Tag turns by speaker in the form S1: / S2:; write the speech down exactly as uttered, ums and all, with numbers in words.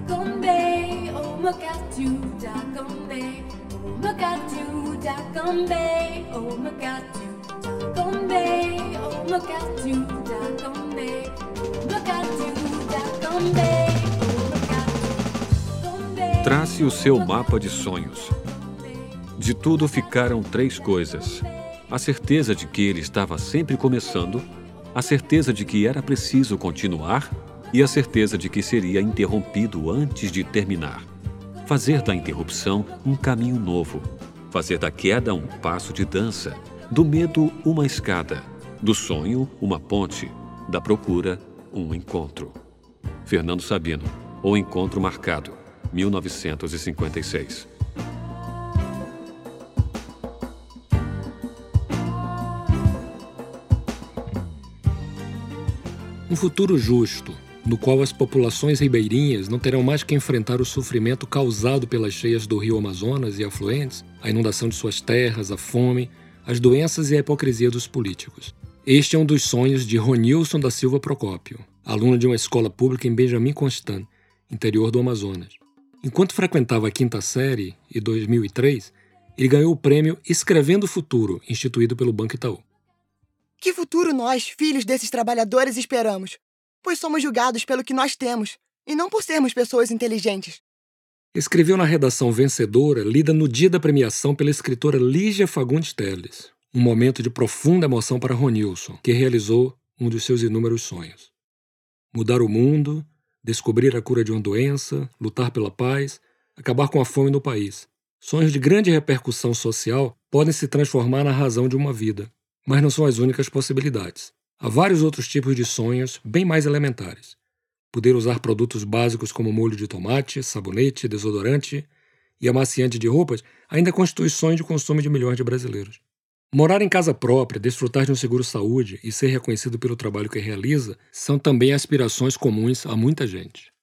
S1: Dagombe, oh Makatu, Dagombe, oh Makatu, Dagombe, oh Makatu, Dagombe, oh Makatu, Dagombe, Makatu, Dagombe, oh Makatu.
S2: Trace o seu mapa de sonhos. De tudo ficaram três coisas: a certeza de que ele estava sempre começando, a certeza de que era preciso continuar e a certeza de que seria interrompido antes de terminar. Fazer da interrupção um caminho novo. Fazer da queda um passo de dança. Do medo, uma escada. Do sonho, uma ponte. Da procura, um encontro. Fernando Sabino, O Encontro Marcado, mil novecentos e cinquenta e seis.
S3: Um futuro justo, no qual as populações ribeirinhas não terão mais que enfrentar o sofrimento causado pelas cheias do rio Amazonas e afluentes, a inundação de suas terras, a fome, as doenças e a hipocrisia dos políticos. Este é um dos sonhos de Ronilson da Silva Procópio, aluno de uma escola pública em Benjamin Constant, interior do Amazonas. Enquanto frequentava a quinta série, em dois mil e três, ele ganhou o prêmio Escrevendo o Futuro, instituído pelo Banco Itaú.
S4: Que futuro nós, filhos desses trabalhadores, esperamos? Pois somos julgados pelo que nós temos, e não por sermos pessoas inteligentes.
S3: Escreveu na redação vencedora, lida no dia da premiação pela escritora Lígia Fagundes Telles. Um momento de profunda emoção para Ronilson, que realizou um dos seus inúmeros sonhos. Mudar o mundo, descobrir a cura de uma doença, lutar pela paz, acabar com a fome no país. Sonhos de grande repercussão social podem se transformar na razão de uma vida, mas não são as únicas possibilidades. Há vários outros tipos de sonhos bem mais elementares. Poder usar produtos básicos como molho de tomate, sabonete, desodorante e amaciante de roupas ainda constitui sonho de consumo de milhões de brasileiros. Morar em casa própria, desfrutar de um seguro-saúde e ser reconhecido pelo trabalho que realiza são também aspirações comuns a muita gente.